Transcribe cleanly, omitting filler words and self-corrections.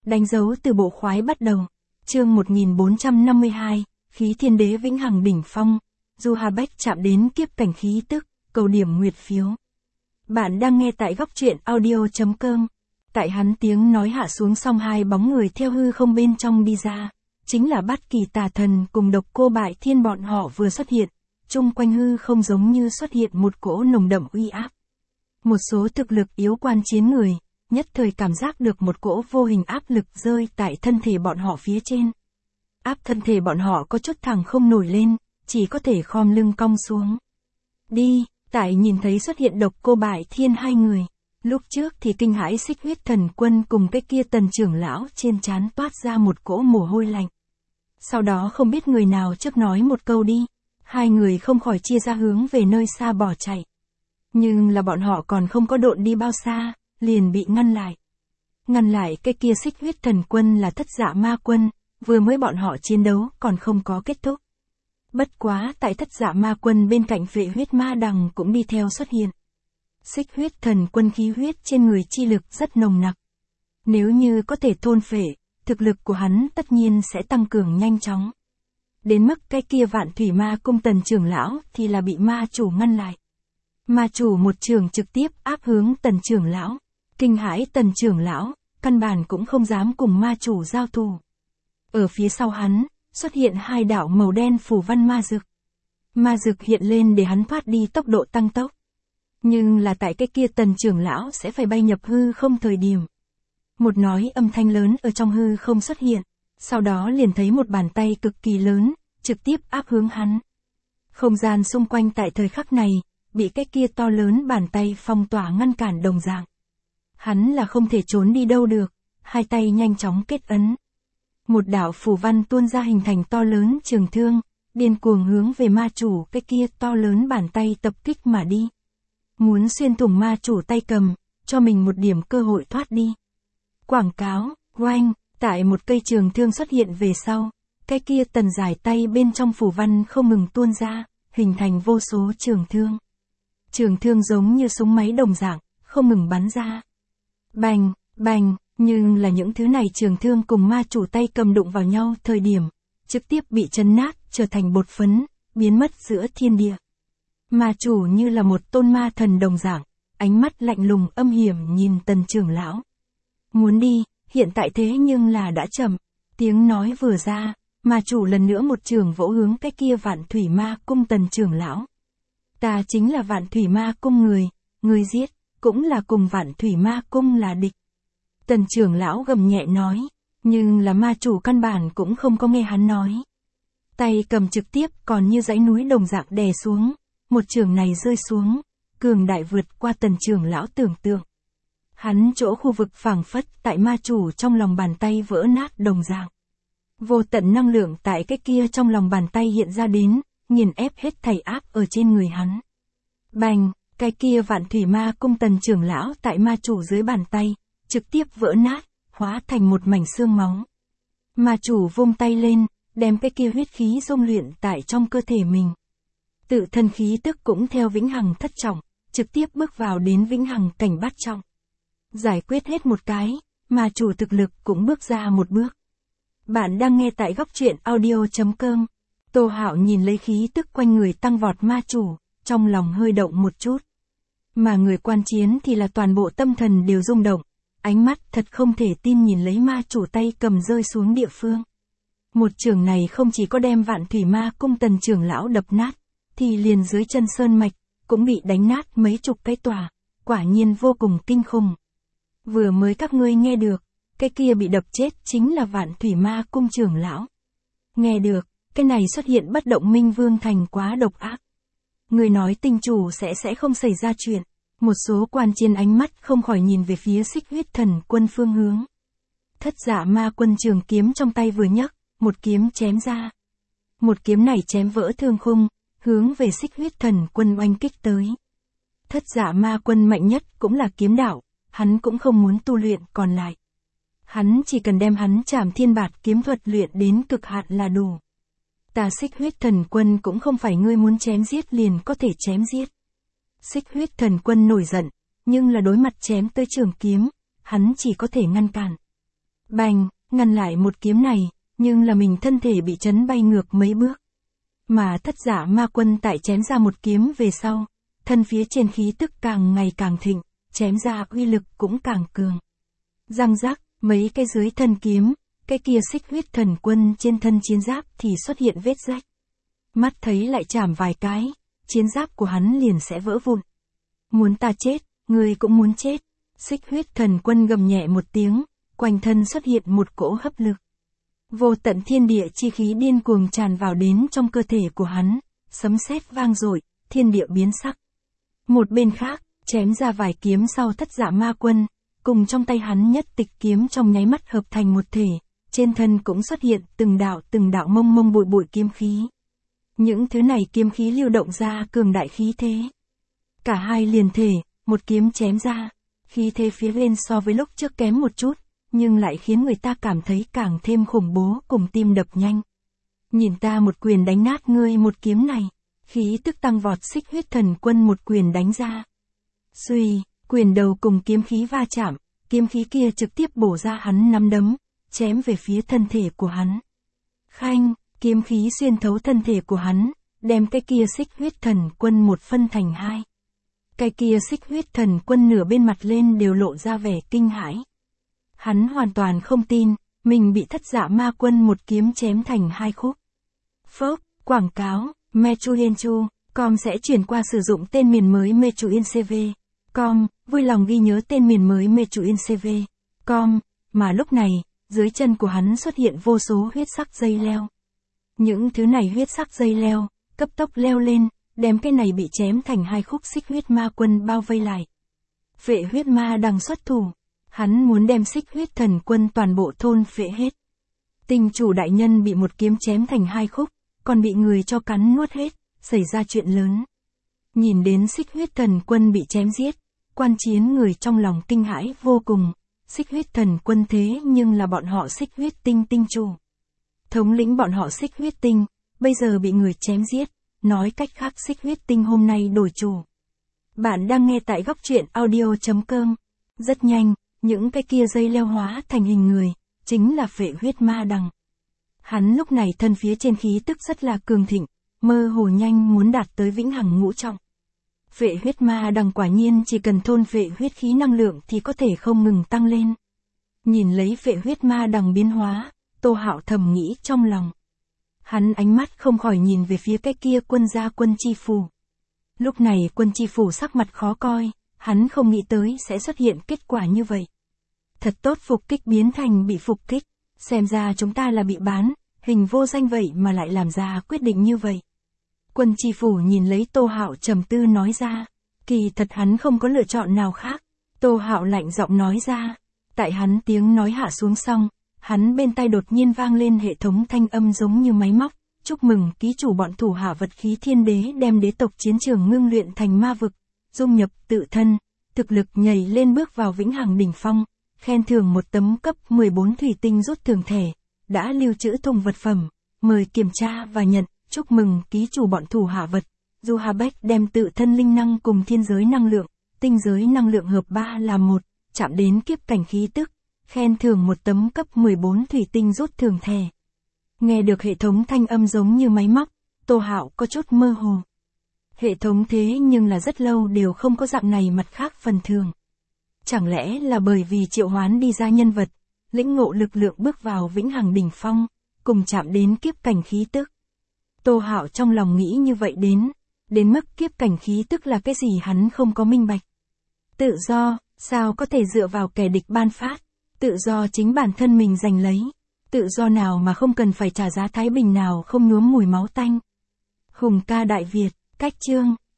Đánh dấu từ bộ khoái bắt đầu. Chương 1452, khí thiên đế vĩnh hằng đỉnh phong. Du Hà Bách chạm đến kiếp cảnh khí tức, cầu điểm nguyệt phiếu. Bạn đang nghe tại góc truyện audio.com. Tại hắn tiếng nói hạ xuống xong hai bóng người theo hư không bên trong đi ra. Chính là Bát Kỳ Tà Thần cùng Độc Cô Bại Thiên bọn họ vừa xuất hiện. Chung quanh hư không giống như xuất hiện một cỗ nồng đậm uy áp. Một số thực lực yếu quan chiến người, nhất thời cảm giác được một cỗ vô hình áp lực rơi tại thân thể bọn họ phía trên. Áp thân thể bọn họ có chút thẳng không nổi lên, chỉ có thể khom lưng cong xuống. Đi, tại nhìn thấy xuất hiện Độc Cô Bại Thiên hai người. Lúc trước thì kinh hãi Xích Huyết Thần Quân cùng cái kia Tần trưởng lão trên trán toát ra một cỗ mồ hôi lạnh. Sau đó không biết người nào trước nói một câu đi. Hai người không khỏi chia ra hướng về nơi xa bỏ chạy. Nhưng là bọn họ còn không có độn đi bao xa, liền bị ngăn lại. Ngăn lại cái kia Xích Huyết Thần Quân là Thất Dạ Ma Quân, vừa mới bọn họ chiến đấu còn không có kết thúc. Bất quá tại Thất Dạ Ma Quân bên cạnh Vệ Huyết Ma Đằng cũng đi theo xuất hiện. Xích Huyết Thần Quân khí huyết trên người chi lực rất nồng nặc. Nếu như có thể thôn phệ, thực lực của hắn tất nhiên sẽ tăng cường nhanh chóng. Đến mức cái kia Vạn Thủy Ma Cung Tần trưởng lão thì là bị ma chủ ngăn lại. Ma chủ một trường trực tiếp áp hướng Tần trưởng lão. Kinh hãi Tần trưởng lão, căn bản cũng không dám cùng ma chủ giao thủ. Ở phía sau hắn, xuất hiện hai đạo màu đen phủ văn ma dực. Ma dực hiện lên để hắn thoát đi tốc độ tăng tốc. Nhưng là tại cái kia Tần trưởng lão sẽ phải bay nhập hư không thời điểm. Một nói âm thanh lớn ở trong hư không xuất hiện. Sau đó liền thấy một bàn tay cực kỳ lớn, trực tiếp áp hướng hắn. Không gian xung quanh tại thời khắc này, bị cái kia to lớn bàn tay phong tỏa ngăn cản đồng dạng. Hắn là không thể trốn đi đâu được, hai tay nhanh chóng kết ấn. Một đạo phù văn tuôn ra hình thành to lớn trường thương, điên cuồng hướng về ma chủ cái kia to lớn bàn tay tập kích mà đi. Muốn xuyên thủng ma chủ tay cầm, cho mình một điểm cơ hội thoát đi. Quảng cáo, oanh. Tại một cây trường thương xuất hiện về sau, cái kia Tần giải tay bên trong phù văn không ngừng tuôn ra, hình thành vô số trường thương. Trường thương giống như súng máy đồng dạng, không ngừng bắn ra. Bành, bành, nhưng là những thứ này trường thương cùng ma chủ tay cầm đụng vào nhau thời điểm, trực tiếp bị chấn nát, trở thành bột phấn, biến mất giữa thiên địa. Ma chủ như là một tôn ma thần đồng dạng, ánh mắt lạnh lùng âm hiểm nhìn Tần trưởng lão. Muốn đi. Hiện tại thế nhưng là đã chậm, tiếng nói vừa ra, mà chủ lần nữa một trường vỗ hướng cái kia Vạn Thủy Ma Cung Tần trưởng lão. Ta chính là Vạn Thủy Ma Cung người giết, cũng là cùng Vạn Thủy Ma Cung là địch. Tần trưởng lão gầm nhẹ nói, nhưng là ma chủ căn bản cũng không có nghe hắn nói. Tay cầm trực tiếp còn như dãy núi đồng dạng đè xuống, một trường này rơi xuống, cường đại vượt qua Tần trưởng lão tưởng tượng. Hắn chỗ khu vực phảng phất tại ma chủ trong lòng bàn tay vỡ nát đồng dạng. Vô tận năng lượng tại cái kia trong lòng bàn tay hiện ra đến, nghiền ép hết thảy áp ở trên người hắn. Bành, cái kia Vạn Thủy Ma Cung Tần trưởng lão tại ma chủ dưới bàn tay, trực tiếp vỡ nát, hóa thành một mảnh xương máu. Ma chủ vung tay lên, đem cái kia huyết khí dung luyện tại trong cơ thể mình. Tự thân khí tức cũng theo vĩnh hằng thất trọng, trực tiếp bước vào đến vĩnh hằng cảnh bát trọng. Giải quyết hết một cái, mà chủ thực lực cũng bước ra một bước. Bạn đang nghe tại góc truyện audio.com. Tô Hạo nhìn lấy khí tức quanh người tăng vọt ma chủ, trong lòng hơi động một chút. Mà người quan chiến thì là toàn bộ tâm thần đều rung động, ánh mắt thật không thể tin nhìn lấy ma chủ tay cầm rơi xuống địa phương. Một trường này không chỉ có đem Vạn Thủy Ma Cung Tần trưởng lão đập nát, thì liền dưới chân sơn mạch, cũng bị đánh nát mấy chục cái tòa, quả nhiên vô cùng kinh khủng. Vừa mới các ngươi nghe được, cái kia bị đập chết chính là Vạn Thủy Ma Cung trưởng lão. Nghe được, cái này xuất hiện bất động minh vương thành quá độc ác. Người nói tinh chủ sẽ không xảy ra chuyện. Một số quan chiến ánh mắt không khỏi nhìn về phía Xích Huyết Thần Quân phương hướng. Thất Dạ Ma Quân trường kiếm trong tay vừa nhấc, một kiếm chém ra. Một kiếm này chém vỡ thương khung, hướng về Xích Huyết Thần Quân oanh kích tới. Thất Dạ Ma Quân mạnh nhất cũng là kiếm đạo. Hắn cũng không muốn tu luyện còn lại. Hắn chỉ cần đem hắn Trảm Thiên Bạt kiếm thuật luyện đến cực hạn là đủ. Ta Xích Huyết Thần Quân cũng không phải ngươi muốn chém giết liền có thể chém giết. Xích Huyết Thần Quân nổi giận, nhưng là đối mặt chém tới trường kiếm, hắn chỉ có thể ngăn cản. Bành, ngăn lại một kiếm này, nhưng là mình thân thể bị chấn bay ngược mấy bước. Mà Thất Giả Ma Quân tại chém ra một kiếm về sau, thân phía trên khí tức càng ngày càng thịnh, chém ra uy lực cũng càng cường. Răng rắc, mấy cái dưới thân kiếm, cái kia Xích Huyết Thần Quân trên thân chiến giáp thì xuất hiện vết rách. Mắt thấy lại chạm vài cái, chiến giáp của hắn liền sẽ vỡ vụn. Muốn ta chết, ngươi cũng muốn chết. Xích Huyết Thần Quân gầm nhẹ một tiếng, quanh thân xuất hiện một cỗ hấp lực. Vô tận thiên địa chi khí điên cuồng tràn vào đến trong cơ thể của hắn, sấm sét vang dội, thiên địa biến sắc. Một bên khác, chém ra vài kiếm sau Thất Giả Ma Quân, cùng trong tay hắn nhất tịch kiếm trong nháy mắt hợp thành một thể, trên thân cũng xuất hiện từng đạo mông mông bụi bụi kiếm khí. Những thứ này kiếm khí lưu động ra cường đại khí thế. Cả hai liền thể, một kiếm chém ra, khí thế phía bên so với lúc trước kém một chút, nhưng lại khiến người ta cảm thấy càng thêm khủng bố cùng tim đập nhanh. Nhìn ta một quyền đánh nát ngươi một kiếm này, khí tức tăng vọt Xích Huyết Thần Quân một quyền đánh ra. Xuy, quyền đầu cùng kiếm khí va chạm, kiếm khí kia trực tiếp bổ ra hắn nắm đấm, chém về phía thân thể của hắn. Khanh, kiếm khí xuyên thấu thân thể của hắn, đem cái kia Xích Huyết Thần Quân một phân thành hai. Cái kia Xích Huyết Thần Quân nửa bên mặt lên đều lộ ra vẻ kinh hãi. Hắn hoàn toàn không tin, mình bị Thất Giả Ma Quân một kiếm chém thành hai khúc. Phốc, quảng cáo, Mechuyenchu.com sẽ chuyển qua sử dụng tên miền mới Mechuyencv.com, vui lòng ghi nhớ tên miền mới Mechuyencv.com, mà lúc này, dưới chân của hắn xuất hiện vô số huyết sắc dây leo. Những thứ này huyết sắc dây leo, cấp tốc leo lên, đem cái này bị chém thành hai khúc Xích Huyết Ma Quân bao vây lại. Phệ huyết ma đằng xuất thủ, hắn muốn đem Xích Huyết Thần Quân toàn bộ thôn phệ hết. Tinh chủ đại nhân bị một kiếm chém thành hai khúc, còn bị người cho cắn nuốt hết, xảy ra chuyện lớn. Nhìn đến Xích Huyết Thần Quân bị chém giết, quan chiến người trong lòng kinh hãi vô cùng. Xích Huyết Thần Quân thế nhưng là bọn họ Xích Huyết Tinh tinh chủ. Thống lĩnh bọn họ Xích Huyết Tinh, bây giờ bị người chém giết, nói cách khác Xích Huyết Tinh hôm nay đổi chủ. Bạn đang nghe tại Góc Truyện Audio.com. Rất nhanh, những cái kia dây leo hóa thành hình người, chính là Phệ Huyết Ma Đằng. Hắn lúc này thân phía trên khí tức rất là cường thịnh, mơ hồ nhanh muốn đạt tới vĩnh hằng ngũ trọng. Phệ Huyết Ma Đằng quả nhiên chỉ cần thôn phệ huyết khí năng lượng thì có thể không ngừng tăng lên. Nhìn lấy Phệ Huyết Ma Đằng biến hóa, Tô Hạo thầm nghĩ trong lòng. Hắn ánh mắt không khỏi nhìn về phía cái kia quân gia Quân Chi Phủ. Lúc này Quân Chi Phủ sắc mặt khó coi, hắn không nghĩ tới sẽ xuất hiện kết quả như vậy. Thật tốt phục kích biến thành bị phục kích, xem ra chúng ta là bị bán, hình vô danh vậy mà lại làm ra quyết định như vậy. Quân Chi Phủ nhìn lấy Tô Hạo trầm tư nói ra, kỳ thật hắn không có lựa chọn nào khác. Tô Hạo lạnh giọng nói ra, tại hắn tiếng nói hạ xuống xong, hắn bên tai đột nhiên vang lên hệ thống thanh âm giống như máy móc, chúc mừng ký chủ bọn thủ hạ vật khí thiên đế đem đế tộc chiến trường ngưng luyện thành ma vực, dung nhập tự thân, thực lực nhảy lên bước vào vĩnh hằng đỉnh phong, khen thưởng một tấm cấp 14 thủy tinh rút thưởng thẻ, đã lưu trữ thùng vật phẩm, mời kiểm tra và nhận, chúc mừng ký chủ bọn thủ hạ vật, Zuhabek đem tự thân linh năng cùng thiên giới năng lượng, tinh giới năng lượng hợp 3 làm một, chạm đến kiếp cảnh khí tức, khen thưởng một tấm cấp 14 thủy tinh rút thưởng thẻ. Nghe được hệ thống thanh âm giống như máy móc, Tô Hạo có chút mơ hồ. Hệ thống thế nhưng là rất lâu đều không có dạng này mặt khác phần thường. Chẳng lẽ là bởi vì triệu hoán đi ra nhân vật, lĩnh ngộ lực lượng bước vào vĩnh hằng đỉnh phong, cùng chạm đến kiếp cảnh khí tức. Tô Hạo trong lòng nghĩ như vậy đến mức kiếp cảnh khí tức là cái gì hắn không có minh bạch. Tự do, sao có thể dựa vào kẻ địch ban phát, tự do chính bản thân mình giành lấy, tự do nào mà không cần phải trả giá thái bình nào không nhuốm mùi máu tanh. Hùng ca Đại Việt, cách chương,